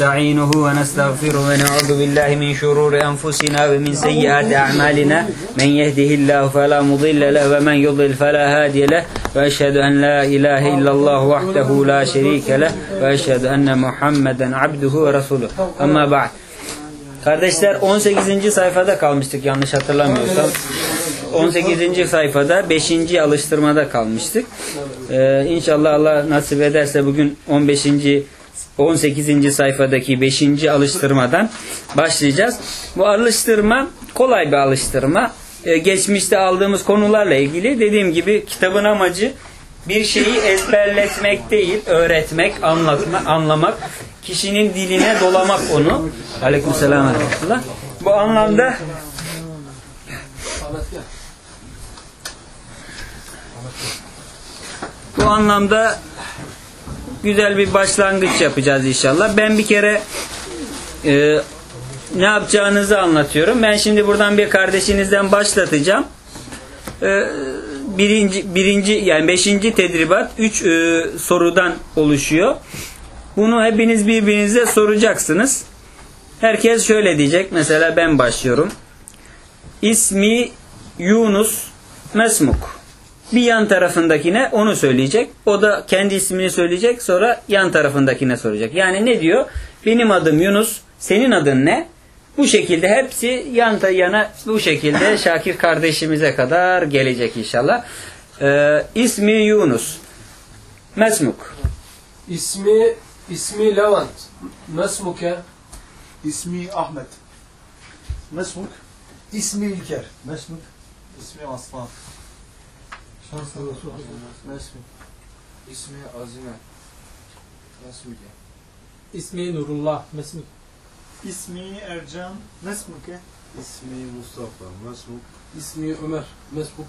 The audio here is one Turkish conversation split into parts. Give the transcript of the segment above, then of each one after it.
نستعينه ونستغفره ونعوذ بالله من شرور أنفسنا ومن سيئات أعمالنا من يهده الله فلا مضل له ومن يضلل فلا هادي له وأشهد أن لا إله إلا الله وحده لا شريك له وأشهد أن محمدا عبده ورسوله أما بعد. Kardeşler 18. sayfada kalmıştık yanlış hatırlamıyorsam. 18. sayfada 5. alıştırmada kalmıştık. İnşallah Allah nasip ederse bugün 18. sayfadaki 5. alıştırmadan başlayacağız. Bu alıştırma kolay bir alıştırma. Geçmişte aldığımız konularla ilgili dediğim gibi kitabın amacı bir şeyi ezberletmek değil, öğretmek, anlamak, kişinin diline dolamak onu. Aleykümselam ve rahmetullah. Bu anlamda güzel bir başlangıç yapacağız inşallah. Ben bir kere ne yapacağınızı anlatıyorum. Ben şimdi buradan bir kardeşinizden başlatacağım. Yani 5. tedribat 3 sorudan oluşuyor. Bunu hepiniz birbirinize soracaksınız. Herkes şöyle diyecek. Mesela ben başlıyorum. İsmi Yunus Mesmuk. Bir yan tarafındakine onu söyleyecek. O da kendi ismini söyleyecek. Sonra yan tarafındakine soracak. Yani ne diyor? Benim adım Yunus. Senin adın ne? Bu şekilde hepsi yan yana bu şekilde Şakir kardeşimize kadar gelecek inşallah. İsmi Yunus. Mesmuk. İsmi Levent. Mesmuke. İsmi Ahmet. Mesmuk. İsmi İlker. Mesmuk. İsmi Aslan. Mesmuk. İsmi Azime. Mesmuke. İsmi Nurullah. Mesmuk. İsmi Ercan. Mesmuke. İsmi Mustafa. Mesmuk. İsmi Ömer. Mesmuk.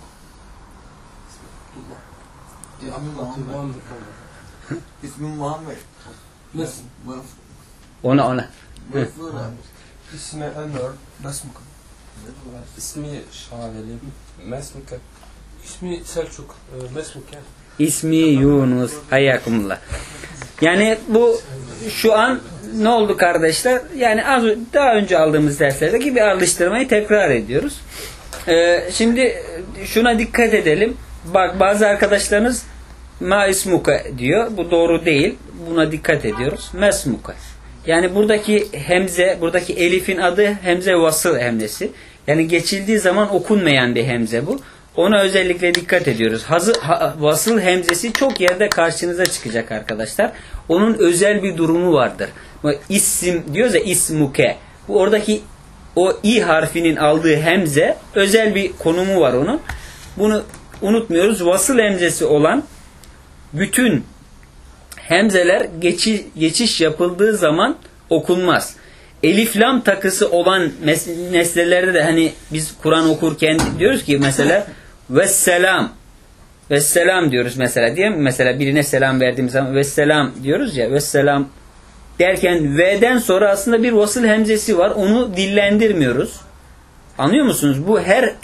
İsmi Muhammed. Mesmuk. Ona. İsmi Ömer. Mesmuk. İsmi Şaveli. Mesmuke. İsmi Selçuk. Mesmuke. İsmi Yunus. Hayyakumullah. Yani bu şu an ne oldu kardeşler? Yani daha önce aldığımız derslerdeki bir alıştırmayı tekrar ediyoruz. Şimdi şuna dikkat edelim. Bak bazı arkadaşlarınız ma ismuka diyor. Bu doğru değil. Buna dikkat ediyoruz. Mesmuka. Yani buradaki hemze, buradaki elifin adı hemze vasıl hemzesi. Yani geçildiği zaman okunmayan bir hemze bu. Ona özellikle dikkat ediyoruz. Vasıl hemzesi çok yerde karşınıza çıkacak arkadaşlar. Onun özel bir durumu vardır. İsim diyoruz ya ismuke. Bu oradaki o i harfinin aldığı hemze özel bir konumu var onun. Bunu unutmuyoruz. Vasıl hemzesi olan bütün hemzeler geçiş yapıldığı zaman okunmaz. Elif lam takısı olan nesnelerde de hani biz Kur'an okurken diyoruz ki mesela vesselam diyoruz mesela diye mi? Mesela birine selam verdiğimiz zaman vesselam diyoruz ya, vesselam derken V'den sonra aslında bir vasıl hemzesi var. Onu dillendirmiyoruz. Anlıyor musunuz? Bu her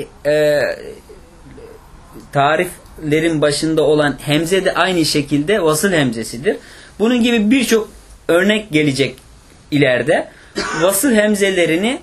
tariflerin başında olan hemze de aynı şekilde vasıl hemzesidir. Bunun gibi birçok örnek gelecek ileride. Vasıl hemzelerini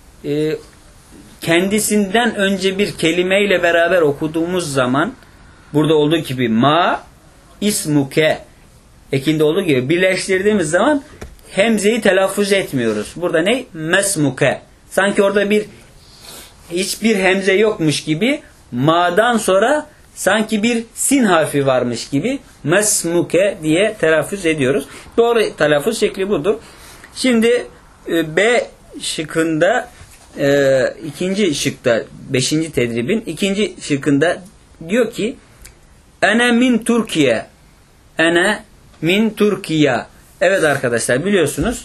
kendisinden önce bir kelimeyle beraber okuduğumuz zaman burada olduğu gibi ma, ismuke ekinde olduğu gibi birleştirdiğimiz zaman hemzeyi telaffuz etmiyoruz. Burada ne? Mesmuke. Sanki orada hiçbir hemze yokmuş gibi ma'dan sonra sanki bir sin harfi varmış gibi mesmuke diye telaffuz ediyoruz. Doğru telaffuz şekli budur. Şimdi B şıkkında ikinci şıkta 5. tedribin ikinci şıkkında diyor ki ene min Türkiye, ene min Türkiye. Evet arkadaşlar biliyorsunuz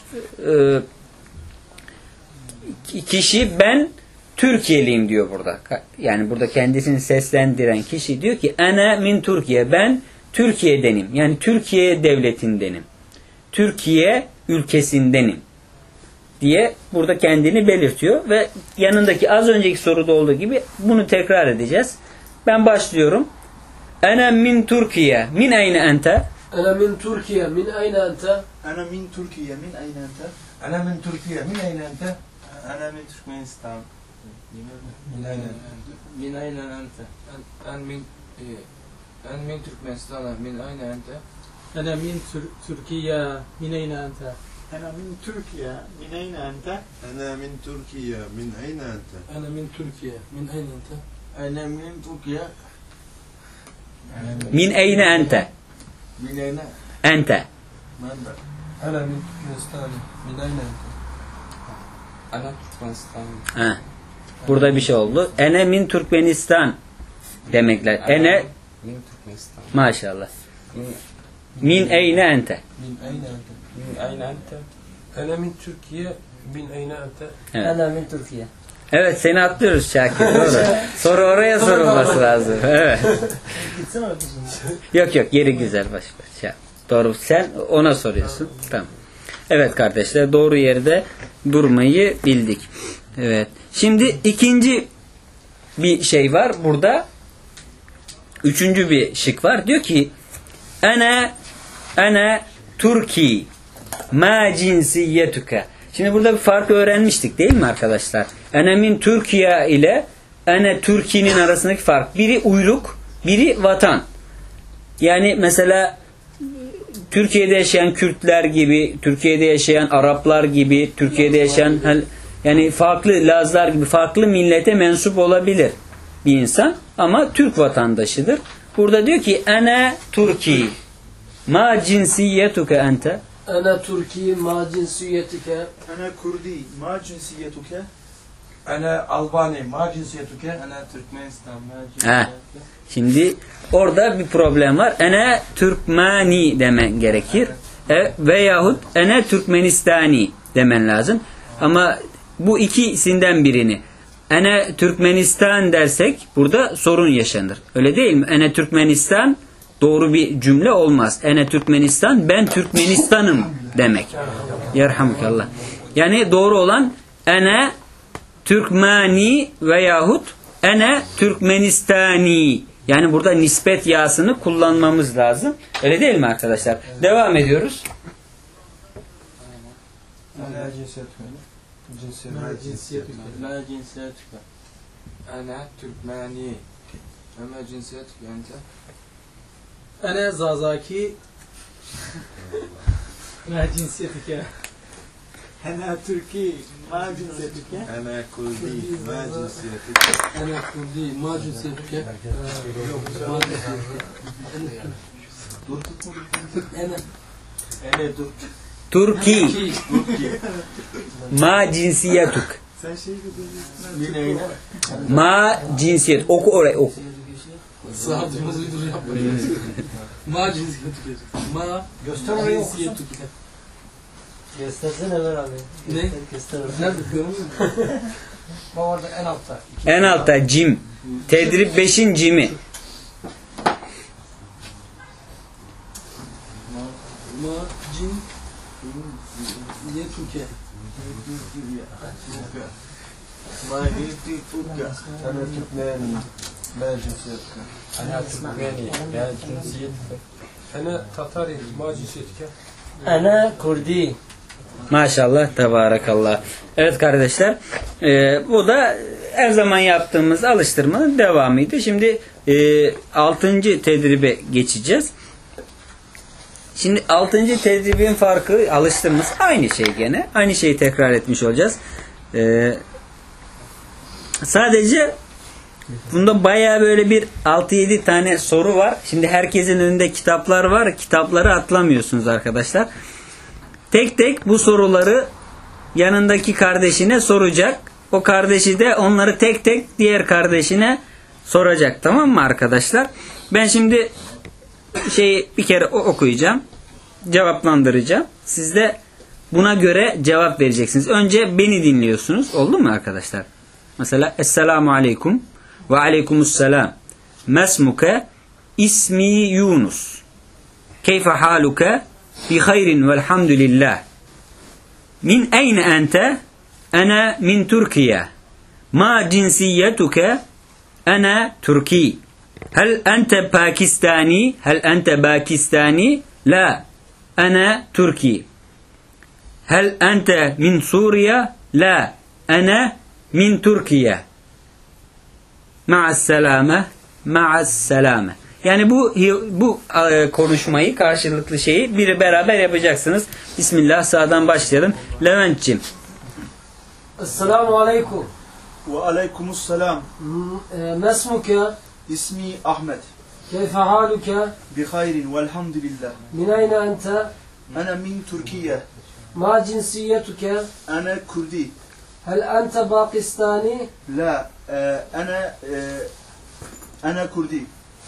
kişi ben Türkiye'liyim diyor burada. Yani burada kendisini seslendiren kişi diyor ki ene min Türkiye, ben Türkiye'denim. Yani Türkiye devletindenim. Türkiye ülkesindenim diye burada kendini belirtiyor ve yanındaki az önceki soruda olduğu gibi bunu tekrar edeceğiz. Ben başlıyorum. Ene min Türkiye. Min eyne ente? أنا من تركيا من أين أنت؟ أنا من تركيا من أين أنت؟ أنا من تركيا من أين أنت؟ أنا من تركمانستان من أين أنت؟ من أين أنت؟ أنا من تركمانستان من أين أنت؟ أنا من تركيا من أين أنت؟ أنا من تركيا من أين أنت؟ أنا من تركيا من أين أنت؟ أنا من تركيا من أين أنت؟ أنا من تركيا Min eyne ente? من أين؟ Ente. أنا من تركمانستان من أين أنت؟ أنا تركمانستان. Ha. Burada bir şey oldu. Ene min Türkmenistan demekler. Ene من تركمانستان. maşallah. Min eyne ente? من أين أنت؟ من أين أنت؟ أنا من تركيا من أين أنت؟ Evet. أنا من تركيا. Evet, seni atlıyoruz Şakir. Doğru. Soru oraya sorulması lazım. Evet. Yok yeri güzel baş. Doğru, sen ona soruyorsun. Tamam. Evet kardeşler, doğru yerde durmayı bildik. Evet. Şimdi ikinci bir şey var burada. Üçüncü bir şık var. Diyor ki Ana Türki ma cinsiyetuke. Şimdi burada bir farkı öğrenmiştik değil mi arkadaşlar? Enemin Türkiye ile ene Türkiye'nin arasındaki fark. Biri uyruk, biri vatan. Yani mesela Türkiye'de yaşayan Kürtler gibi, Türkiye'de yaşayan Araplar gibi, Türkiye'de yaşayan yani farklı Lazlar gibi farklı millete mensup olabilir bir insan ama Türk vatandaşıdır. Burada diyor ki ene Türki ma cinsiyetuke ente? أنا تركي ما جنسيتك؟ أنا كردي ما جنسيتك؟ أنا ألباني ما جنسيتك؟ أنا تركمانستان ما Ha. Şimdi orada bir problem var. Ene Türkmani demen gerekir. Veyahut ene Türkmenistani demen lazım. Ama bu ikisinden birini ene Türkmenistan dersek burada sorun yaşanır. Öyle değil mi? Ene Türkmenistan doğru bir cümle olmaz. Ene Türkmenistan, ben Türkmenistan'ım demek. Yerhamukallah. Yani doğru olan ene Türkmani veyahut ene Türkmenistani. Yani burada nispet yasını kullanmamız lazım. Öyle değil mi arkadaşlar? Devam ediyoruz. ما جنسيتك؟ ما جنسيتك؟ ما جنسيتك؟ أنا تركماني. وما جنسيتك أنت؟ أنا زازاكي ما جنسيتك؟ أنا تركي ما جنسيتك؟ أنا كردي ما جنسيتك؟ أنا كردي ما جنسيتك؟ ما جنسيتك؟ أنا Türki ma cinsiyetuk. Sen şey من أين؟ Ma cinsiyet. Oku oraya oku. صاحبımız bir yapıyor. Ma cinsiyetük. Ma cinsiyetük. Göstersene Ömer abi. Ne? Göster. Nerede görmüyor musun? Bu arada en altta. En altta cim. Tedrib 5'in cimi. Ma cin niye Türkiye? ما جنسيتك؟ أنا تركماني ما جنسيتك؟ أنا تركماني. ما جنسيتك؟ أنا تتاري ما جنسيتك؟ Ana Kurdi. Maşallah, tebarakallah. Evet kardeşler, bu da her zaman yaptığımız alıştırmanın devamıydı. Şimdi 6. tedribe geçeceğiz. Şimdi 6. tedribin farkı, alıştırması aynı şey gene. Aynı şeyi tekrar etmiş olacağız. Sadece bunda bayağı böyle bir 6-7 tane soru var. Şimdi herkesin önünde kitaplar var. Kitapları atlamıyorsunuz arkadaşlar. Tek tek bu soruları yanındaki kardeşine soracak. O kardeşi de onları tek tek diğer kardeşine soracak. Tamam mı arkadaşlar? Ben şimdi bir kere okuyacağım. Cevaplandıracağım. Siz de buna göre cevap vereceksiniz. Önce beni dinliyorsunuz. Oldu mu arkadaşlar? Mesela Esselamu Aleyküm ve Aleykümüsselam. Mesmuke ismi Yunus. Keyfe haluke bi hayrin velhamdülillah. Min eyne ente? Ana min Türkiye. Ma cinsiyetuke? Ana Türki. Hel ente Pakistani? Hel ente Pakistani? La. Ana Türki. Hel ente min Suriye? La. Ana min Türkiye. Ma'asselame. Ma'asselame. Yani bu konuşmayı, karşılıklı şeyi beraber yapacaksınız. Bismillah, sağdan başlayalım. Levent'ciğim. Esselamu aleyküm. Ve aleykümselam. Mesmuke? İsmi Ahmet. Keyfe haluke? Bi hayrin velhamdülillah. Min ayne ente? Ana min Türkiye. Ma cinsiyetuke? Ana Kurdi. Hel ente Pakistani? La. Ana Kurdi.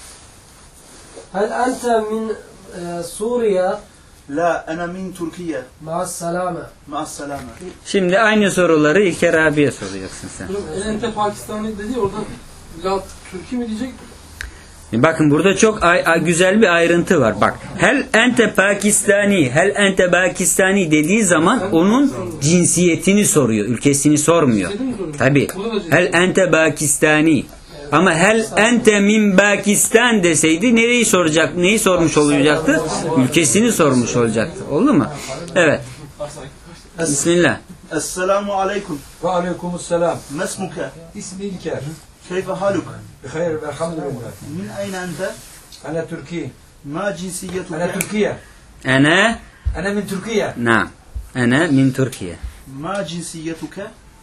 Hel ente min Suriye? La. Ana min Türkiye. Ma'asselame. Ma'asselame. Şimdi aynı soruları İlker abiye soracaksın sen. Ente Pakistani dedi oradan la Türkiye mi diyecek? Bakın burada çok güzel bir ayrıntı var. Bak, hel ente Pakistani, hel ente Pakistani dediği zaman onun cinsiyetini soruyor, ülkesini sormuyor. Tabi. Hel ente Pakistani. Ama hel ente min Pakistan deseydi nereyi soracak, neyi sormuş olacaktı? Ülkesini sormuş olacaktı. Oldu mu? Evet. Bismillah. Esselamu aleyküm. Ve aleykümselam. Mesmuke. İsmi İlker. Keyfe haluk. Bihayr ve elhamdülillah. Min ayne ente? Ana Türkiye. Ma cinsiyetuke? Ana Türkiye. Ana Ana min Türkiye. na. Ana min Türkiye. Ma cinsiyetuke?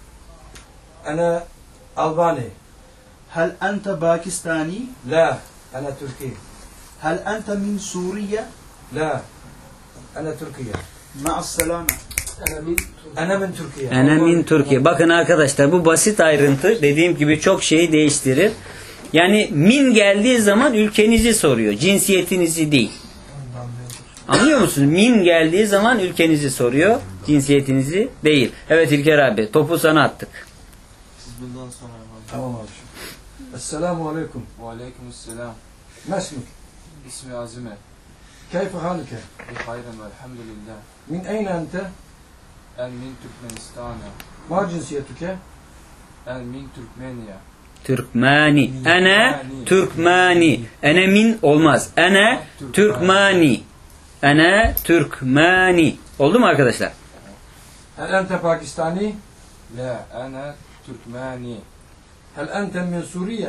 Ana Albani. Hel ente Pakistani? La. Ana Türkiye. Hel ente min Suriye? La. Ana Türkiye. Ma'asselame. Ana min Türkiye. Ana min Türkiye. Bakın arkadaşlar, bu basit ayrıntı dediğim gibi çok şeyi değiştirir. Yani min geldiği zaman ülkenizi soruyor. Cinsiyetinizi değil. Anlıyor musunuz? Min geldiği zaman ülkenizi soruyor. Cinsiyetinizi değil. Evet İlker abi, topu sana attık. Siz bundan sonra Tamam abi. Esselamu aleyküm. Ve aleykümselam. Mesmuk. İsmi Azime. Keyfe haluke? Bi hayrin velhamdülillah. Min ayne ente? En min Türkmenistan'a. Ma cinsiyetuke? En min Türkmeniye. Türkmani. Ana Türkmani. Ana min olmaz. Ana Türkmani. Ana Türkmani. Oldu mu arkadaşlar? Hel ente Pakistani? La. Ana Türkmani. Hel ente min Suriye?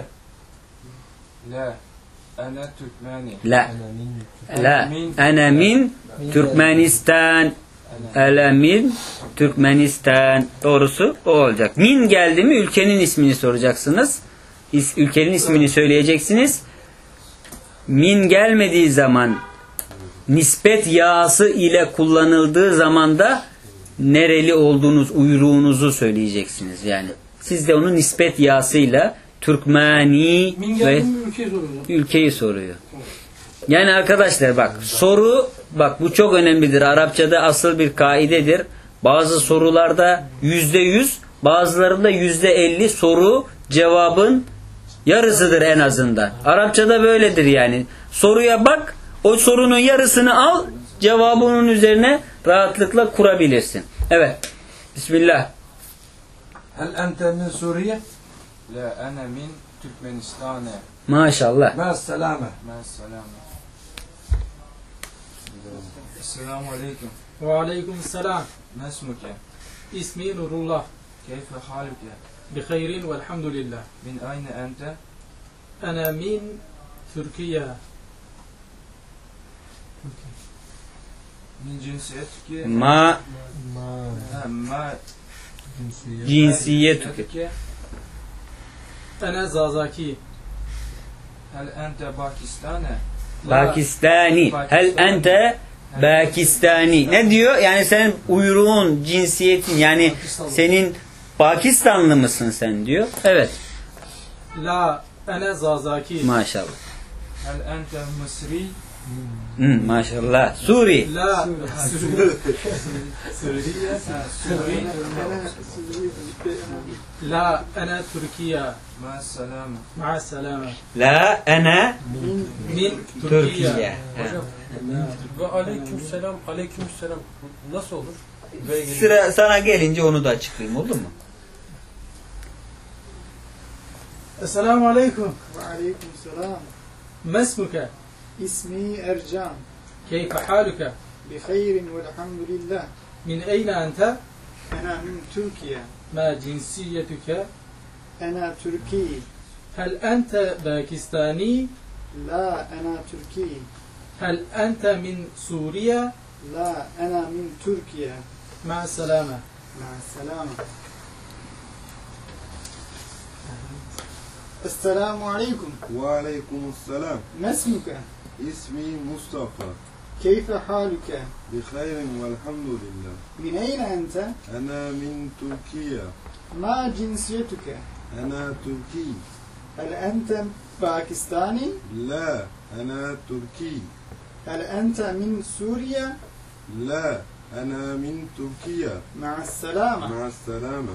La. Ana Türkmani. La. La. Ana min Türkmenistan. Ana min Türkmenistan. Doğrusu o olacak. Min geldi mi ülkenin ismini soracaksınız. Ülkenin ismini söyleyeceksiniz. Min gelmediği zaman, nispet yağısı ile kullanıldığı zaman da nereli olduğunuz, uyruğunuzu söyleyeceksiniz. Yani siz de onun nispet yağısıyla Türkmani ve ülkeyi soruyor. Yani arkadaşlar bak, soru, bak bu çok önemlidir. Arapçada asıl bir kaidedir. Bazı sorularda %100, bazılarında %50 soru cevabın yarısıdır en azından. Arapçada böyledir yani. Soruya bak, o sorunun yarısını al, cevabı onun üzerine rahatlıkla kurabilirsin. Evet. Bismillah. Hel ente min Suriye? La. Ana min Türkmenistan'a. Maşallah. Ma'asselame. Ma'asselame. Esselamu aleyküm. Ve aleykümselam. Mesmuke. İsmi Nurullah. Keyfe haluke? Bi hayrin velhamdülillah. Min ayne ente? Ana min Türkiye. Min cinsiyetuke? Ma Ma cinsiyetuke. Ana Zazaki. Hel ente Pakistan'a. Pakistani. Hel ente Pakistani. Ne diyor? Yani sen uyruğun, cinsiyetin, yani senin Pakistanlı mısın sen diyor. Evet. La. Ana Zazaki. Maşallah. Hel ente Mısri? Maşallah. Suri. La. La. Ana Türkiye. Ma'asselame. Ma'asselame. La ana Min Türkiye. Türkiye. Ve aleykümselam. Aleykümselam. Nasıl olur? Sıra sana gelince onu da açıklayayım, oldu mu? Esselamu aleyküm. Ve aleyküm selam. Mesmuke. İsmi Ercan. كيف حالك؟ بخير والحمد لله. من أين أنت؟ أنا من تركيا. ما جنسيتك؟ أنا تركي. هل أنت باكستاني؟ لا أنا تركي. هل أنت من سوريا؟ لا أنا من تركيا. مع السلامة. مع السلامة. السلام عليكم. وعليكم السلام. ما اسمك؟ اسمي مصطفى. كيف حالك؟ بخير والحمد لله. من أين أنت؟ أنا من تركيا. ما جنسيتك؟ أنا تركي. هل أنت باكستاني؟ لا أنا تركي. هل أنت من سوريا؟ لا أنا من تركيا. مع السلامة. مع السلامة.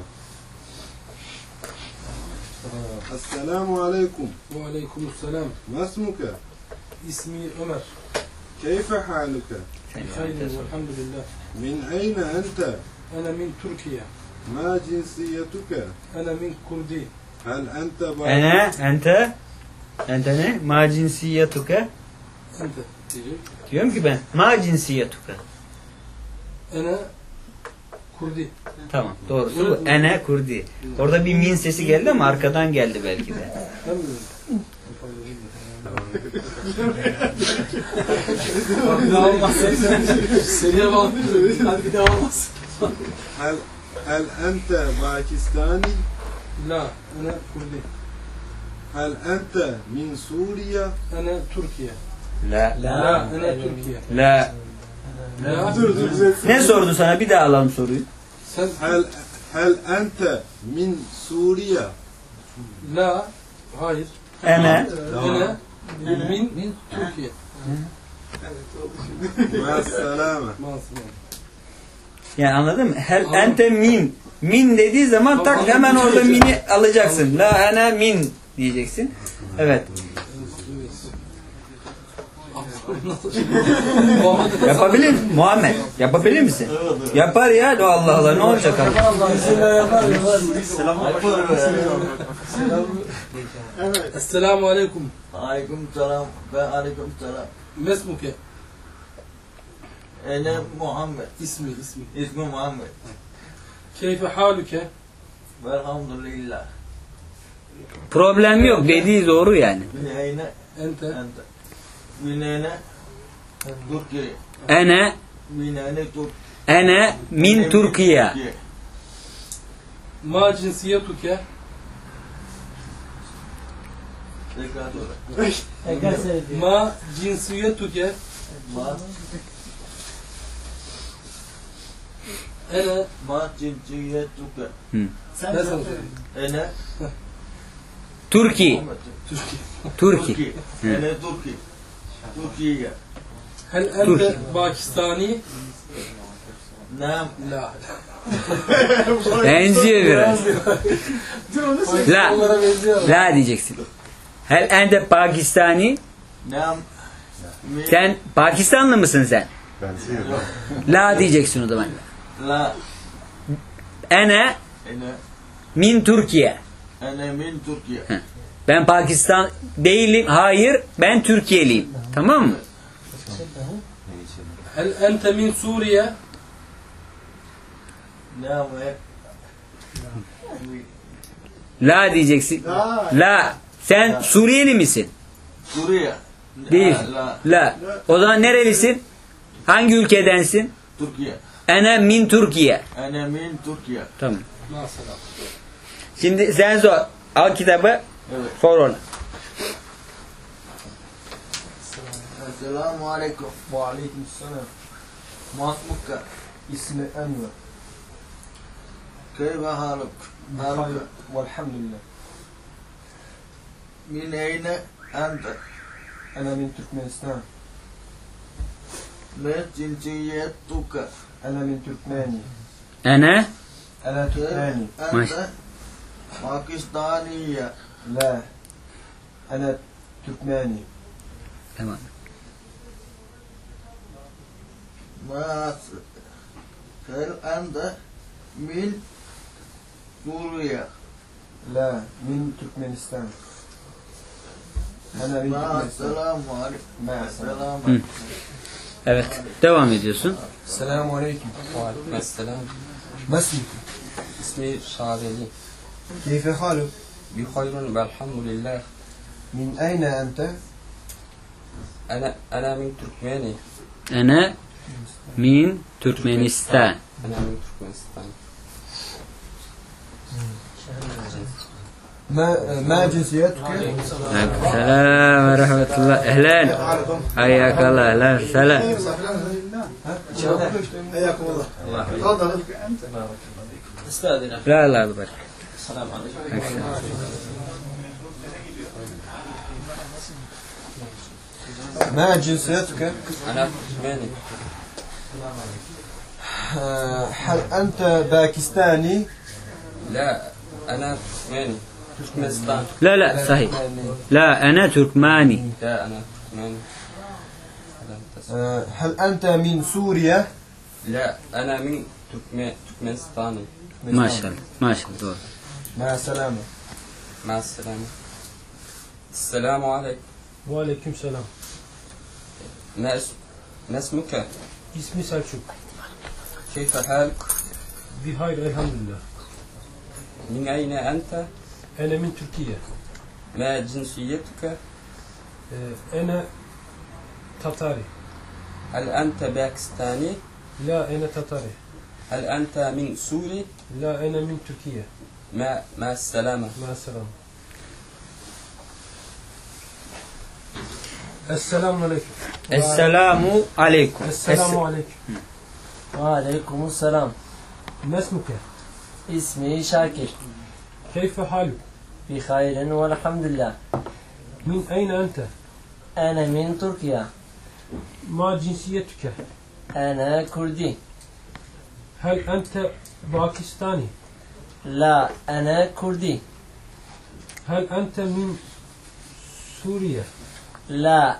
السلام عليكم. وعليكم السلام. ما اسمك؟ اسمي عمر. كيف حالك؟ بخير والحمد لله. من أين أنت؟ أنا من تركيا. ما جنسيتك؟ أنا من كردي. هل أنت Ente ne? Ma cinsiyetuke? أنت diyecek. Diyorum ki ben. Ma cinsiyetuke. أنا كردي. Tamam. Doğrusu bu. Ene kurdi. Orada bir min sesi geldi ama arkadan geldi belki de. Ben mi? Bir daha olmaz. Seriye bak. Hadi bir daha olmaz. هل أنت باكستاني؟ لا أنا كردي. هل أنت من سوريا؟ أنا تركيا. La. لا أنا تركيا. La. لا. Ne sordu sana? Bir daha alalım soruyu. Sen هل أنت من سوريا؟ لا. Hayır. Ene. أنا من Türkiye. مع السلامة. Masum. Yani anladın mı? Hel ente min. Min dediği zaman tak hemen orada mini alacaksın. La ene min diyeceksin. Evet. Yapabilir misin? Muhammed. Yapabilir misin? Yapar ya. Allah Allah. Ne olacak abi? Evet. Esselamu aleyküm. Aleyküm selam ve aleyküm selam. Mesmuke. Ene Muhammed. İsmi. İsmi Muhammed. Keyfe haluke. Velhamdülillah. Problem yok. Dediği doğru yani. Min eyne Ente. ente. Min eyne Türkiye. Ene. Min eyne Ene min Türkiye. Ma cinsiyetuke. Tekrar söyle. Ma cinsiyetuke. Ma Ene. ma cinsiyetuke. Sen Nasıl? Ene Türkiye. Muhammed. Türkiye. Ene Türkiye. Türkiye. Hel Türkiye. ente Pakistani. Nam. La. Benziyor biraz. La. Onlara benziyor. La diyeceksin. Hel ente Pakistani. Nam. Min. Sen Pakistanlı mısın sen? La diyeceksin o zaman. La. Ene Ene. min Türkiye. Ene min Türkiye. Ben Pakistan değilim. Hayır. Ben Türkiye'liyim. Tamam mı? Hel ente min Suriye. Nam. La diyeceksin. La. Sen Suriyeli misin? Suriye. Değil. La. La. O zaman nerelisin? Hangi ülkedensin? Türkiye. Ene min Türkiye. Ene min Türkiye. Tamam. Mesela. Şimdi sen sor. Al kitabı. Evet. Sor ona. Esselamu aleyküm. Ve aleyküm selam. Masmuka. İsmi Enver. Keyfe haluk. Haluk. Velhamdülillah. Min eyne ente. Ana min Türkmenistan. Ne cinsiyetuka. Ana min Türkmeni. Ene Ana Türkmeni. Ente. Pakistaniye. La. Ana Türkmeni. tamam. Mas. Hel ente min Suriye. La. Min Türkmenistan. Ana min Türkmenistan. Selamu aleyküm. Ma'assalam. Selamu. Evet. Devam ediyorsun. Selamun aleyküm. Vesselam. Nasılsın? İsmi Şadeli. Keyfe haluk? Bihayrun velhamdülillah. Min ayne ente? Ana min Türkmeni. Ene min Türkmenistan. Ana min Türkmenistan. Ma cinsiyetuke? Selam ve rahmetullah. Ehlen. Hayyakallah. Ehlen. Selam. حياكم الله تفضل انت استاذنا La la barik. السلام عليكم Ma cinsiyetuke? Ana Türkmeni. Hal ente Pakistani? La, ana Türkmeni. Türkmenistan. La la sahih. La ana Türkmani. La, ana Türkmeni. Hal ente min Suriye? La, ana min Türkmenistan'ı. Maşallah. Maşallah. Doğru. Ma selama. Ma'assalam. Esselamu aleyküm. Aleyküm selam. ما اسمك؟ İsmi Selçuk. كيف حالك؟ Bihayr elhamdülillah. من أين أنت؟ Ene min Türkiye. ما جنسيتك؟ Ene Tatari. هل أنت باكستاني؟ La ene Tatari. هل أنت من سوري؟ La ene min Türkiye. مع السلامة. Ma selam. Esselamu aleyküm. Esselamu aleyküm. Esselamu aleyküm. وعليكم السلام. Mesmuke. اسمي شاكر. Keyfe haluk? بخير والحمد لله. Min eyne ente? أنا من تركيا. Ma cinsiyetüke? أنا كردي. Hel ente Pakistani? لا أنا كردي. Hel ente min Suriye? لا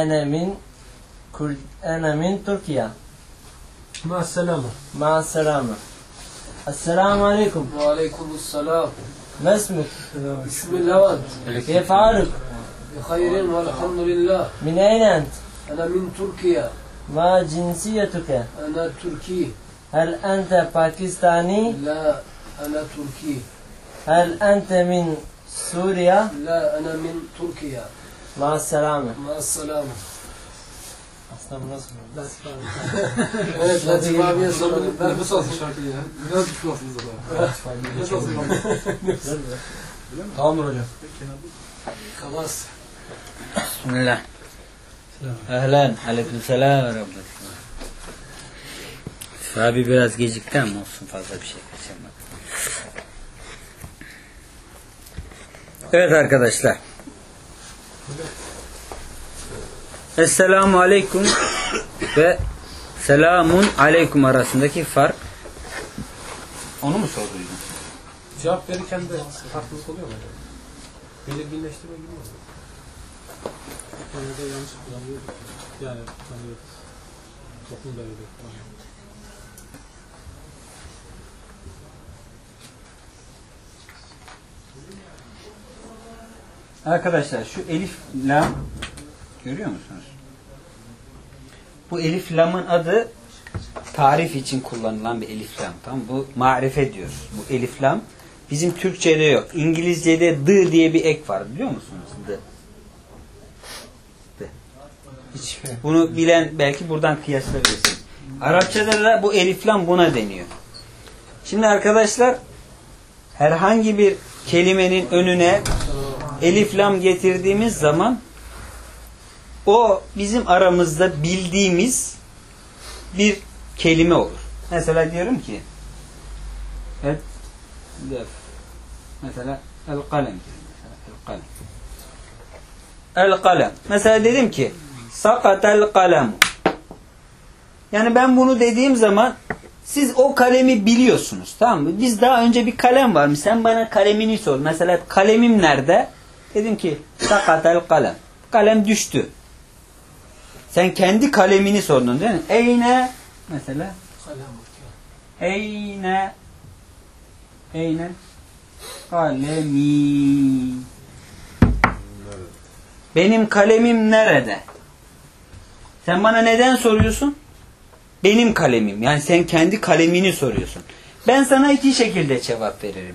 أنا من تركيا. Ma selama. مع السلامة. السلام عليكم. وعليكم السلام. ما اسمك؟ بسم الله. كيف حالك؟ بخير والحمد لله. من أين أنت؟ أنا من تركيا. ما جنسيتك؟ أنا تركي. هل أنت باكستاني؟ لا أنا تركي. هل أنت من سوريا؟ لا أنا من تركيا. مع السلامة. مع السلامة. Evet, Latif abiye sorun. Nefes alsın şarkıyı ya. Biraz düşmezsiniz orada. Nefes alsın. Tamamdır hocam. Kalas. Bismillah. Ehlen. Aleyküm selam ve rahmetullah. Abi biraz gecikti ama olsun, fazla bir şey kaçırmadım. Evet arkadaşlar. Esselamu aleyküm ve selamun aleyküm arasındaki fark. Onu mu sorduydun? Cevap verirken de farklılık oluyor mu? Belirginleştirme gibi mi? Orada yanlış kullanıyor. Yani toplum da öyle. Arkadaşlar şu elif lam görüyor musunuz? Bu elif lamın adı tarif için kullanılan bir elif lam. Tamam, bu marife diyoruz. Bu elif lam bizim Türkçe'de yok. İngilizce'de d diye bir ek var, biliyor musunuz? D. D. Hiç bunu bilen belki buradan kıyaslayabilirsin. Arapçada da bu elif lam buna deniyor. Şimdi arkadaşlar herhangi bir kelimenin önüne elif lam getirdiğimiz zaman o bizim aramızda bildiğimiz bir kelime olur. Mesela diyorum ki mesela el-kalem. El-kalem. Mesela dedim ki sakatel kalem. Yani ben bunu dediğim zaman siz o kalemi biliyorsunuz, tamam mı? Biz daha önce bir kalem varmış. Sen bana kalemini sor. Mesela kalemim nerede? Dedim ki sakatel kalem. Kalem düştü. Sen kendi kalemini sordun değil mi? Eyne mesela. Eyne kalemi. Benim kalemim nerede? Sen bana neden soruyorsun? Benim kalemim. Yani sen kendi kalemini soruyorsun. Ben sana iki şekilde cevap veririm.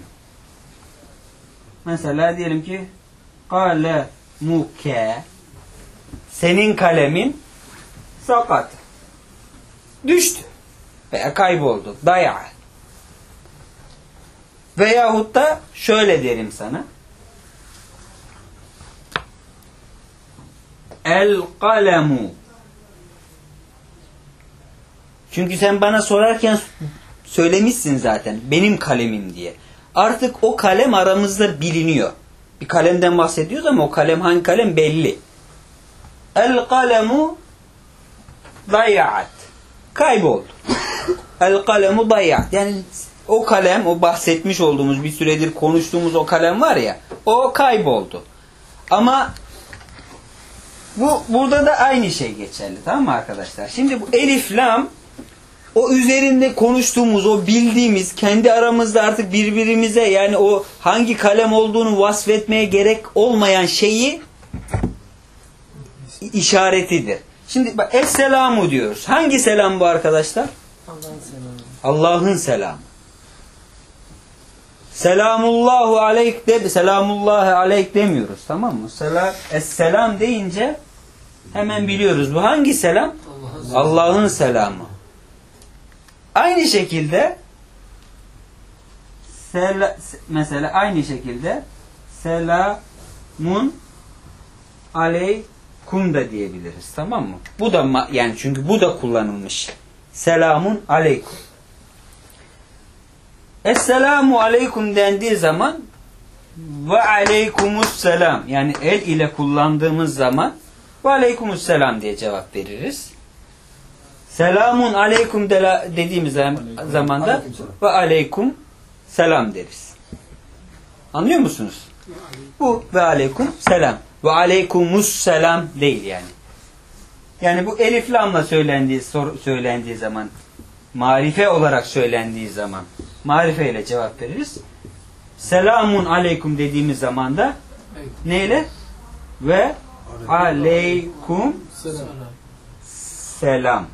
Mesela diyelim ki kalemuke, senin kalemin sakat, düştü veya kayboldu, daya. Veyahut da şöyle derim sana. El kalemu. Çünkü sen bana sorarken söylemişsin zaten benim kalemim diye. Artık o kalem aramızda biliniyor. Bir kalemden bahsediyoruz ama o kalem hangi kalem belli. El kalemu dayaat. Kayboldu. El kalemu dayaat. Yani o kalem, o bahsetmiş olduğumuz, bir süredir konuştuğumuz o kalem var ya, o kayboldu. Ama burada da aynı şey geçerli, tamam mı arkadaşlar? Şimdi bu elif lam, o üzerinde konuştuğumuz, o bildiğimiz, kendi aramızda artık birbirimize, yani o hangi kalem olduğunu vasfetmeye gerek olmayan şeyi işaretidir. Şimdi bak, Esselamu diyoruz. Hangi selam bu arkadaşlar? Allah'ın selamı. Allah'ın selamı. Selamullahu aleyk de, selamullahi aleyk demiyoruz, tamam mı? Esselam deyince hemen biliyoruz. Bu hangi selam? Allah'ın selamı. Aynı şekilde mesela aynı şekilde selamun aleykum da diyebiliriz, tamam mı? Bu da yani çünkü bu da kullanılmış. Selamun aleykum. Esselamu aleykum dendiği zaman ve aleykumusselam, yani el ile kullandığımız zaman ve aleykumusselam diye cevap veririz. Selamun aleykum dediğimiz zaman da ve aleykum selam deriz. Anlıyor musunuz? Bu ve aleykum selam. Ve aleykumusselam değil yani. Yani bu elif lamla söylendiği zaman, marife olarak söylendiği zaman marife ile cevap veririz. Selamun aleykum dediğimiz zaman da neyle? Ve aleykum selam.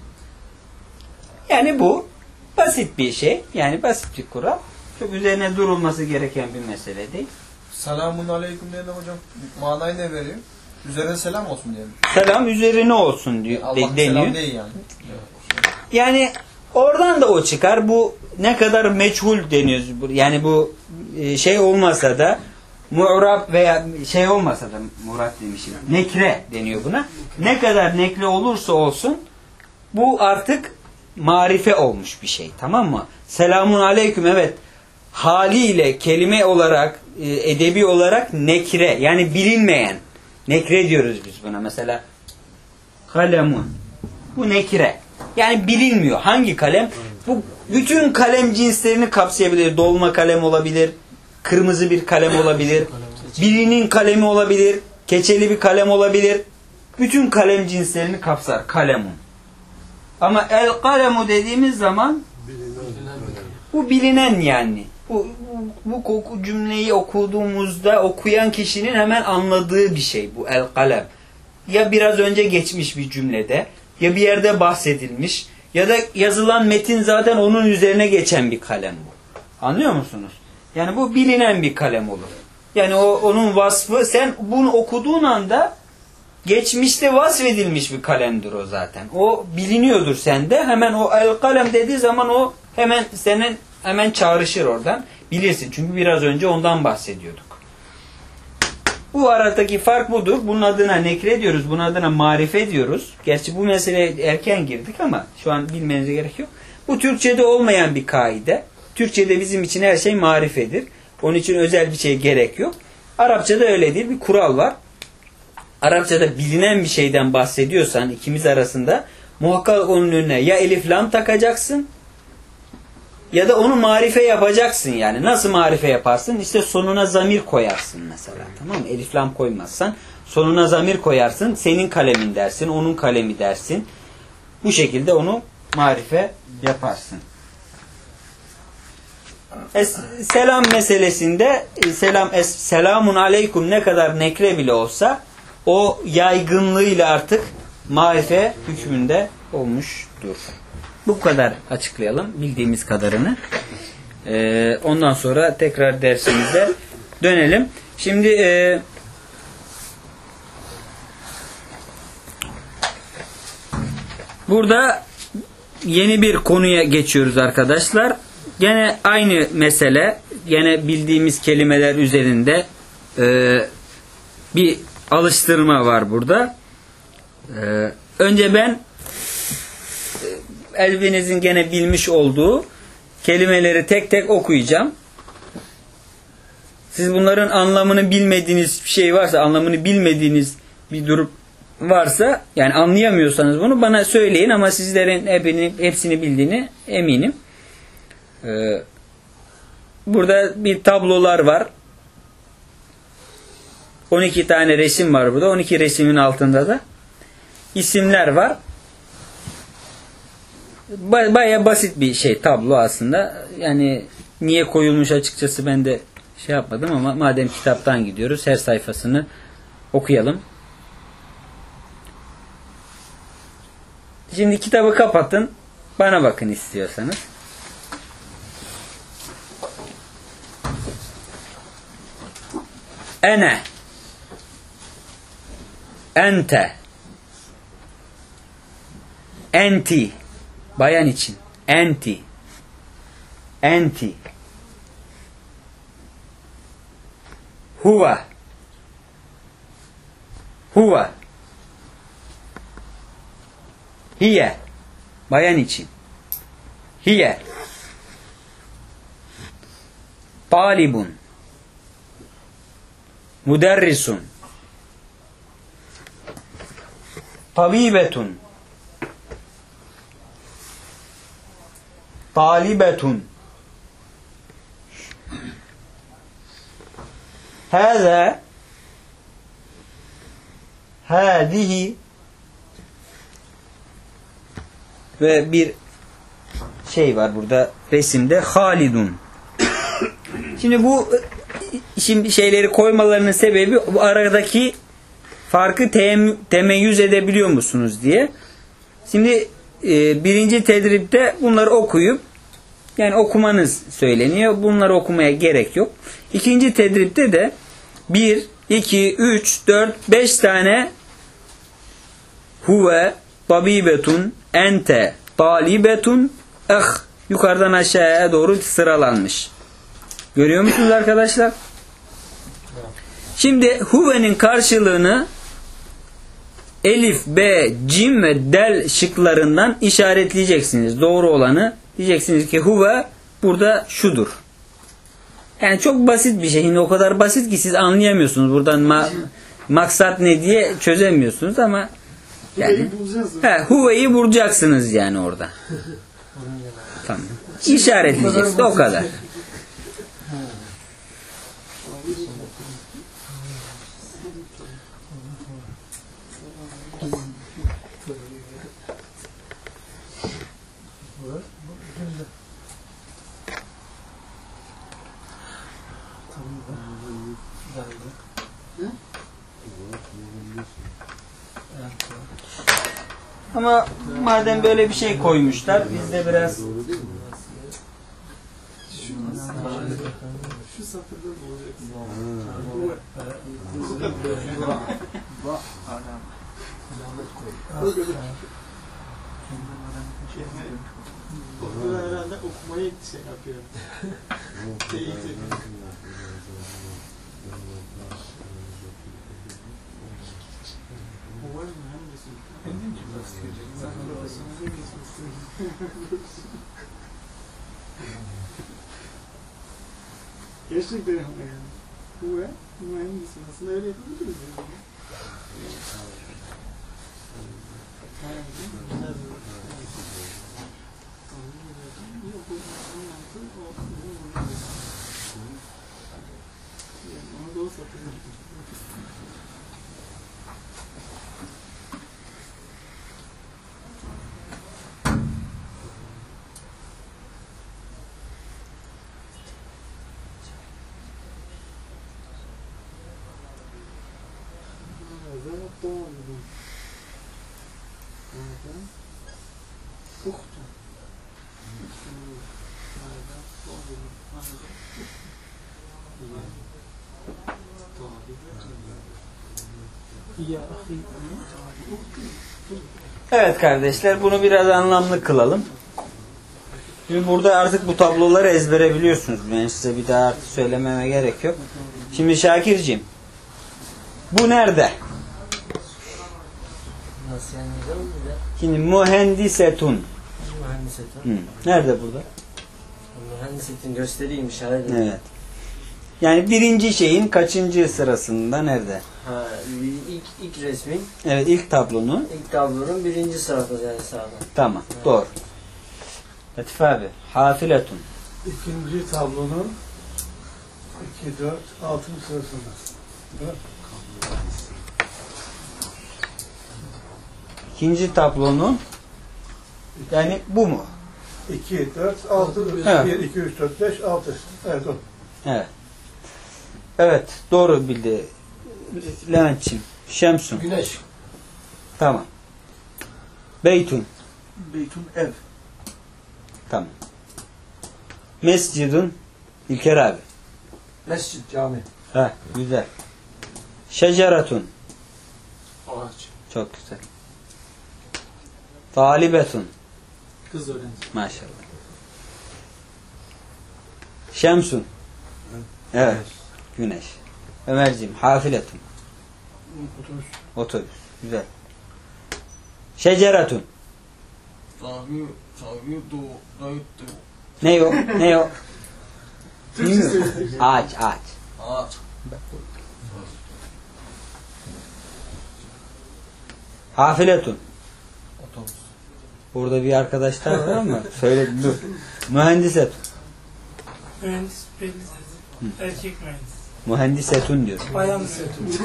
Yani bu basit bir şey. Yani basit bir kural. Çok üzerine durulması gereken bir mesele değil. Selamun aleyküm diye de hocam manayı ne veriyor? Üzerine selam olsun diye. Selam üzerine olsun diyor, Allah'ın deniyor. selam değil yani. Yani oradan da o çıkar. Bu ne kadar meçhul deniyoruz. Yani bu şey olmasa da mu'rab veya şey olmasa da murat demişim. Nekre deniyor buna. Ne kadar nekre olursa olsun bu artık marife olmuş bir şey. Tamam mı? Selamun aleyküm, evet, haliyle kelime olarak, edebi olarak nekre, yani bilinmeyen. Nekre diyoruz biz buna. Mesela kalemun. Bu nekre. Yani bilinmiyor. Hangi kalem? Bu bütün kalem cinslerini kapsayabilir. Dolma kalem olabilir. Kırmızı bir kalem olabilir. Birinin kalemi olabilir. Keçeli bir kalem olabilir. Bütün kalem cinslerini kapsar. Kalemun. Ama el kalemu dediğimiz zaman bu bilinen yani. Bu cümleyi okuduğumuzda okuyan kişinin hemen anladığı bir şey bu el kalem. Ya biraz önce geçmiş bir cümlede, ya bir yerde bahsedilmiş, ya da yazılan metin zaten onun üzerine geçen bir kalem bu. Anlıyor musunuz? Yani bu bilinen bir kalem olur. Yani onun vasfı, sen bunu okuduğun anda geçmişte vasfedilmiş bir kalemdir o zaten. O biliniyordur sende. Hemen o el kalem dediği zaman o hemen senin hemen çağrışır oradan. Bilirsin. Çünkü biraz önce ondan bahsediyorduk. Bu aradaki fark budur. Bunun adına nekre diyoruz. Bunun adına marife diyoruz. Gerçi bu meseleye erken girdik ama şu an bilmenize gerek yok. Bu Türkçe'de olmayan bir kaide. Türkçe'de bizim için her şey marifedir. Onun için özel bir şey gerek yok. Arapçada öyle değil. Bir kural var. Arapçada bilinen bir şeyden bahsediyorsan ikimiz arasında muhakkak onun önüne ya elif lam takacaksın ya da onu marife yapacaksın yani. Nasıl marife yaparsın? İşte sonuna zamir koyarsın mesela. Tamam mı? Elif lam koymazsan sonuna zamir koyarsın. Senin kalemin dersin, onun kalemi dersin. Bu şekilde onu marife yaparsın. Selam meselesinde selamun aleyküm ne kadar nekre bile olsa o yaygınlığıyla artık marife hükmünde olmuştur. Bu kadar açıklayalım bildiğimiz kadarını. Ondan sonra tekrar dersimize dönelim. Şimdi burada yeni bir konuya geçiyoruz arkadaşlar. Gene aynı mesele, gene bildiğimiz kelimeler üzerinde bir alıştırma var burada. Önce ben elbinizin gene bilmiş olduğu kelimeleri tek tek okuyacağım. Siz bunların anlamını bilmediğiniz bir şey varsa, anlamını bilmediğiniz bir durum varsa, yani anlayamıyorsanız bunu bana söyleyin, ama sizlerin hepsini bildiğini eminim. Burada bir tablolar var. 12 tane resim var burada. 12 resmin altında da isimler var. Baya basit bir şey, tablo aslında. Yani niye koyulmuş açıkçası ben de şey yapmadım, ama madem kitaptan gidiyoruz, her sayfasını okuyalım. Şimdi kitabı kapatın. Bana bakın istiyorsanız. Ene, ente, enti, bayan için, enti, enti, huve, huve, hiye, bayan için, hiye, talibun, müderrisun, tabibetun, talibetun, hâzâ, hâzihi, ve bir şey var burada resimde, Halidun. Şimdi bu şeyleri koymalarının sebebi, bu aradaki farkı temeyyüz edebiliyor musunuz diye. Şimdi birinci tedripte bunları okuyup, yani okumanız söyleniyor. Bunları okumaya gerek yok. İkinci tedripte de 1, 2, 3, 4, 5 tane huve, tabibetun, ente, talibetun, yukarıdan aşağıya doğru sıralanmış. Görüyor musunuz arkadaşlar? Şimdi huve'nin karşılığını elif, b, cim ve del şıklarından işaretleyeceksiniz. Doğru olanı diyeceksiniz ki huve burada şudur. Yani çok basit bir şey. Şimdi o kadar basit ki siz anlayamıyorsunuz. Buradan maksat ne diye çözemiyorsunuz, ama yani huve'yi bulacaksınız yani orada. Tamam. İşaretleyeceksiniz. O kadar. Ama madem böyle bir şey koymuşlar, biz de biraz Şu satırda bulacaksın. Burada herhalde okumayı şey yapıyor. Gerçekten ama yani. Bu ve mühendisin. Aslında öyle yapabiliriz yani. Onu da o satıyor. Evet kardeşler, bunu biraz anlamlı kılalım. Şimdi burada artık bu tabloları ezbere biliyorsunuz. Ben size bir daha artık söylememe gerek yok. Şimdi Şakir'cim, bu nerede? Nasıl yani? Şimdi mühendisetun. Mühendisetun. Nerede burada? Mühendisetin göstereyim, işaret edeyim. Evet. Yani birinci şeyin kaçıncı sırasında nerede? Ha, ilk resmin. Evet, ilk tablonun. İlk tablonun birinci sırasında yani sağda. Tamam, doğru. Latif abi, hafiletun. İkinci tablonun 2, 4, 6. sırasında. Evet. İkinci tablonun, yani bu mu? 2, 4, 6. Evet. 1, 2, 3, 4, 5, 6. Evet o. Evet. Evet, doğru bildi Levent'ciğim. Şemsun. Güneş. Tamam. Beytun. Beytun ev. Tamam. Mescidun. İlker abi. Mescid, cami. Ha, güzel. Şeceratun. Ağaç. Çok güzel. Talibetun. Kız öğrenci. Maşallah. Şemsun. Evet. Güneş. Ömerciğim, hafiletun. Otobüs. Otobüs. Güzel. Şeceratun. Ne o? Ne o? Bilmiyorum. Ağaç, ağaç. Ağaç. Hafiletun. Otobüs. Burada bir arkadaşlar var ama söyledim dur. Mühendisetun. Mühendis belli. Erkek mühendis. Mühendisetun diyor. Bayan mühendis.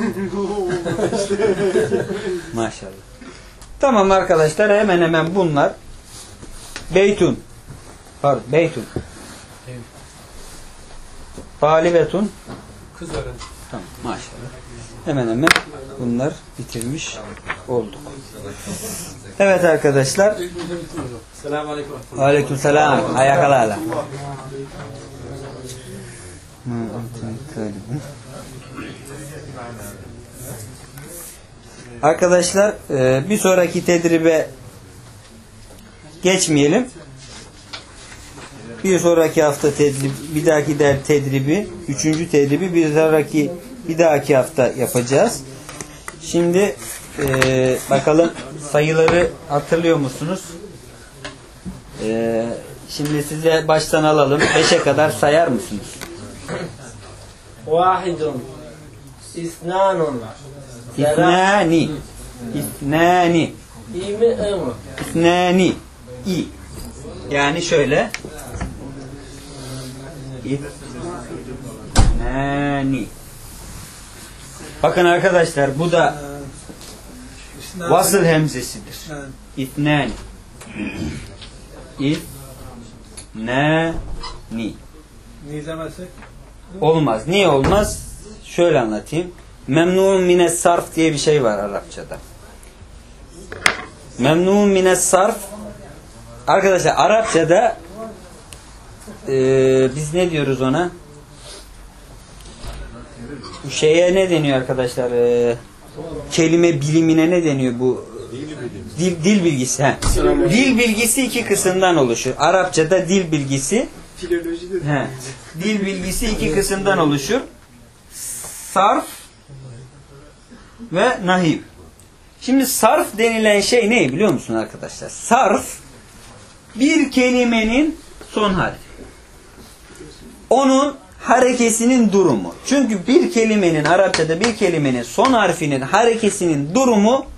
Maşallah. Tamam arkadaşlar, hemen hemen bunlar. Beytun. Pardon, beytun. Talibetun. Kız öğrenci. Tamam, maşallah. Hemen hemen bunlar bitirmiş olduk. Evet arkadaşlar. Selamun aleyküm. Aleykümselam. Ayakalarla. Arkadaşlar bir sonraki tedribe geçmeyelim. Bir sonraki hafta tedrib, bir dahaki tedribi, 3. tedribi bir dahaki hafta yapacağız. Şimdi bakalım sayıları hatırlıyor musunuz? Şimdi size baştan alalım. 5'e kadar sayar mısınız? Vahidun. İsnanun. İthnani. İthnani. İyi mi, ı mı? İthnani. İ. Yani şöyle. İthnani. Bakın arkadaşlar, bu da vasıl hemzesidir. İthnani. İthnani. Niye demezsek? Olmaz. Niye olmaz? Şöyle anlatayım. Memnun mine sarf diye bir şey var Arapçada. Memnun mine sarf, arkadaşlar Arapçada biz ne diyoruz ona? Bu şeye ne deniyor arkadaşlar? Kelime bilimine ne deniyor bu? Dil bilgisi. He. Dil bilgisi iki kısımdan oluşur. Arapçada dil bilgisi dil bilgisi iki kısımdan oluşur. Sarf ve nahiv. Şimdi sarf denilen şey ne biliyor musun arkadaşlar? Sarf bir kelimenin son harfi. Onun harekesinin durumu. Çünkü bir kelimenin, Arapçada bir kelimenin son harfinin harekesinin durumu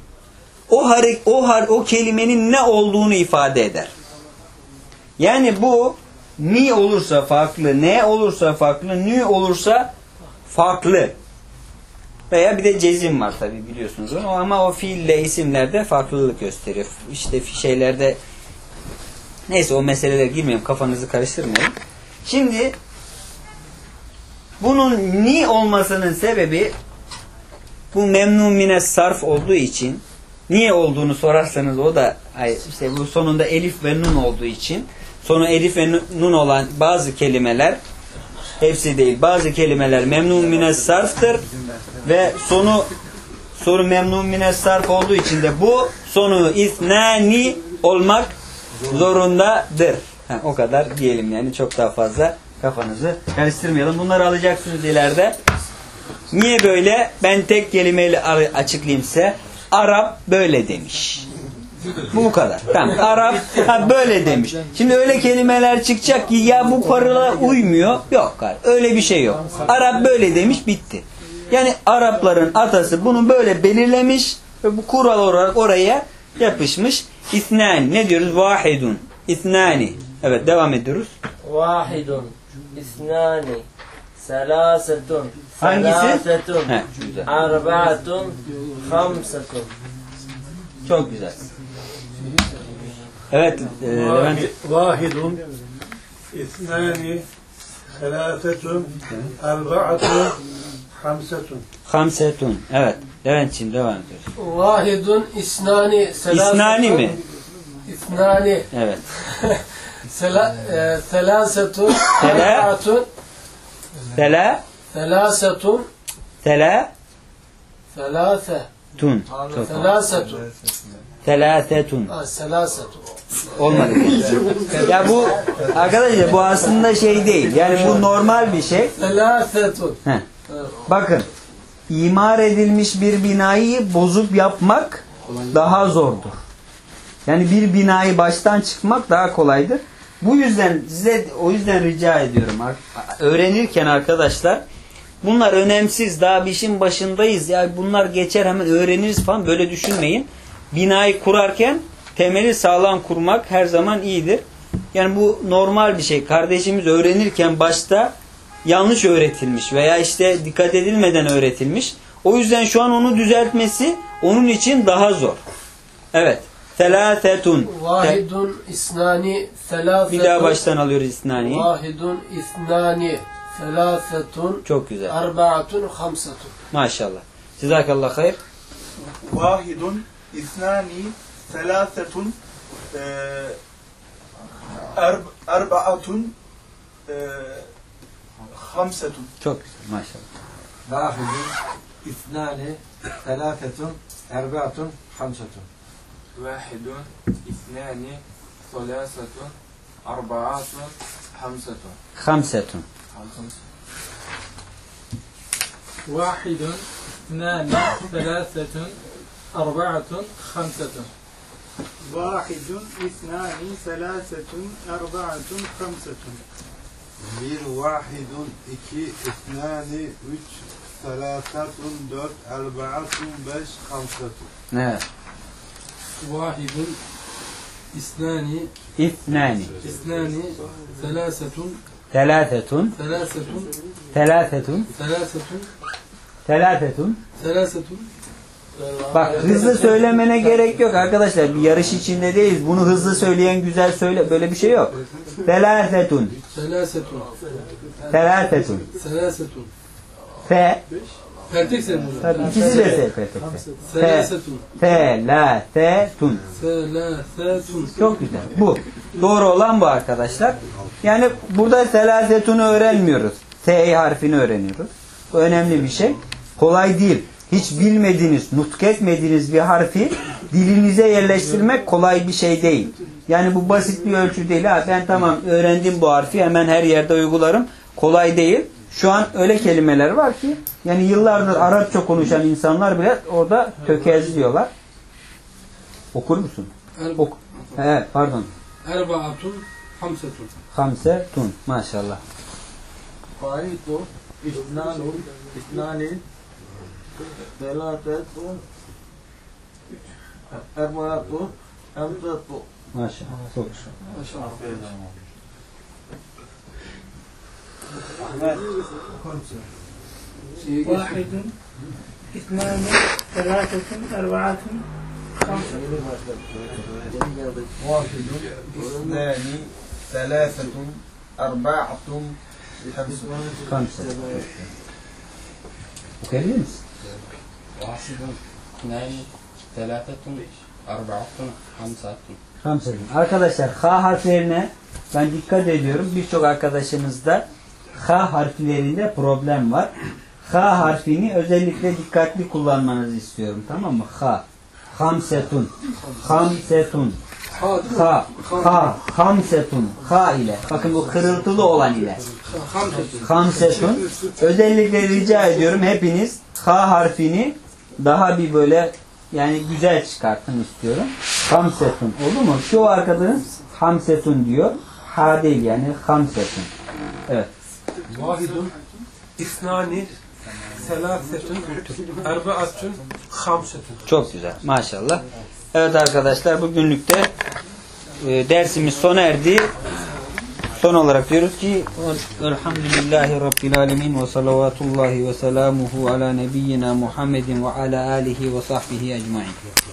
o kelimenin ne olduğunu ifade eder. Yani bu ni olursa farklı, ne olursa farklı, nü olursa farklı. Veya bir de cezim var tabi biliyorsunuz onu, ama o fiille isimlerde farklılık gösteriyor. İşte şeylerde neyse, o meselelere girmeyeyim, kafanızı karıştırmayın. Şimdi bunun ni olmasının sebebi bu memnun mine sarf olduğu için Niye olduğunu sorarsanız o da işte bu sonunda elif ve nun olduğu için, sonu elif ve nun olan bazı kelimeler, hepsi değil, bazı kelimeler memnun mines sarftır ve sonu memnun mines sarf olduğu için de bu sonu isnani olmak zorundadır. O kadar diyelim, yani çok daha fazla kafanızı karıştırmayalım. Bunları alacaksınız ileride. Niye böyle? Ben tek kelimeyle açıklayayım size. Arap böyle demiş. Bu kadar. Tamam. Arap böyle demiş. Şimdi öyle kelimeler çıkacak ki ya bu parala uymuyor. Yok. Öyle bir şey yok. Arap böyle demiş, bitti. Yani Arapların atası bunu böyle belirlemiş ve bu kural olarak oraya yapışmış. İsnani. Ne diyoruz? Vahidun. İsnani. Evet, devam ediyoruz. Vahidun. İsnani. Selasetun. Hangisi? Selasetun. Güzel. Arba'atun. Hamsetun. Çok güzel. Evet. Levent. Vahidun. İsnani. Selâsetun. Arba'atun. Hamsetun. Hamsetun. Evet. Levent'ciğim devam ediyoruz. Vahidun. İsnani. İsnani mi? İsnani. Evet. Selâsetun. Sela. Arba'atun. Sela. Selâsetun. Sela. Selâse. Tun. Selâsetun. Selâsetun. Selâsetun. Olmadı. Ya bu arkadaşlar bu aslında şey değil. Yani bu normal bir şey. Selâsetun. Bakın. İmar edilmiş bir binayı bozup yapmak daha zordur. Yani bir binayı baştan çıkmak daha kolaydır. Bu yüzden o yüzden rica ediyorum. Öğrenirken arkadaşlar, bunlar önemsiz. Daha bir işin başındayız. Ya bunlar geçer, hemen öğreniriz falan. Böyle düşünmeyin. Binayı kurarken temeli sağlam kurmak her zaman iyidir. Yani bu normal bir şey. Kardeşimiz öğrenirken başta yanlış öğretilmiş veya işte dikkat edilmeden öğretilmiş. O yüzden şu an onu düzeltmesi onun için daha zor. Evet. Selâsetun. Vahidun. İsnani. Selâsetun. Bir daha baştan alıyoruz isnaniyi. Vahidun. İsnani. Selâsetun. Çok güzel. Arba'atun. Hamsetun. Maşallah. Cezakallah hayır. Vahidun, isnani, selâsetun, arba'atun, hamsetun. Çok güzel. Maşallah. Vahidun, isnani, selâsetun, arba'atun, hamsetun. Vahidun, isnani, selâsetun, arba'atun, hamsetun. Hamsetun. Vahidun, isnani, selâsetun, arba'atun, hamsetun. Vahidun, isnani, selâsetun, arba'atun, hamsetun. Bir, vahidun, iki, isnani, üç, selâsetun, dört, arba'atun, beş, hamsetun. Evet. Vahidun. İsnani. İsnani. İsnani. Selâsetun. Selâsetun. Selâsetun. Selâsetun. Selâsetun. Selâsetun. Selâsetun. Bak, hızlı söylemene gerek yok arkadaşlar. Bir yarış içinde değiliz. Bunu hızlı söyleyen güzel söyle. Böyle bir şey yok. Selâsetun. Selâsetun. Selâsetun. Selâsetun. Fe. Pertek sen bunu. Tabii ikisi de se. Selâsetun. Selâsetun. Selâsetun. Çok güzel. Bu. Doğru olan bu arkadaşlar. Yani burada selâsetun'u öğrenmiyoruz. T harfini öğreniyoruz. Bu önemli bir şey. Kolay değil. Hiç bilmediğiniz, nutk etmediğiniz bir harfi dilinize yerleştirmek kolay bir şey değil. Yani bu basit bir ölçü değil. Ha, ben tamam öğrendim bu harfi, hemen her yerde uygularım. Kolay değil. Şu an öyle kelimeler var ki yani yıllardır Arapça konuşan insanlar bile orada tökezliyorlar. Okur musun? Evet, pardon. Erbaatun, hamsetun. Hamsetun. Maşallah. Vahidun, isnanun, isnani, selâsetun, arba'atun, hamsetun. Maşallah. Çok Maşallah. Vahidun, isnani, selâsetun, arba'atun, hamsetun. Vahidun, isnani, selâsetun, arba'atun, Hamsetun. Okuyabilir misin? Vahidun, isnani, Selasetun, arba'atun, hamsatun. Hamsetun. Arkadaşlar ha harflerine ben dikkat ediyorum. Birçok arkadaşımızda ha harflerinde problem var. Ha harfini özellikle dikkatli kullanmanızı istiyorum. Tamam mı? Ha. Hamsetun. Hamsetun. Ha. Ha. Hamsetun. Ha ile. Bakın bu kırıltılı olan ile. Hamsetun. Özellikle rica ediyorum hepiniz ha harfini daha bir böyle yani güzel çıkartın istiyorum. Hamsetun. Oldu mu? Şu arkadaşın hamsetun diyor. Ha değil yani hamsetun. Evet. Vahidun, isnani, selasetun, erbaatun, hamsetun. Çok güzel. Maşallah. Evet arkadaşlar bugünlük de dersimiz sona erdi. Son olarak diyoruz ki Elhamdülillahi Rabbil Alemin ve salavatullahi ve selamuhu ala nebiyyina Muhammedin ve ala alihi ve sahbihi ecmain.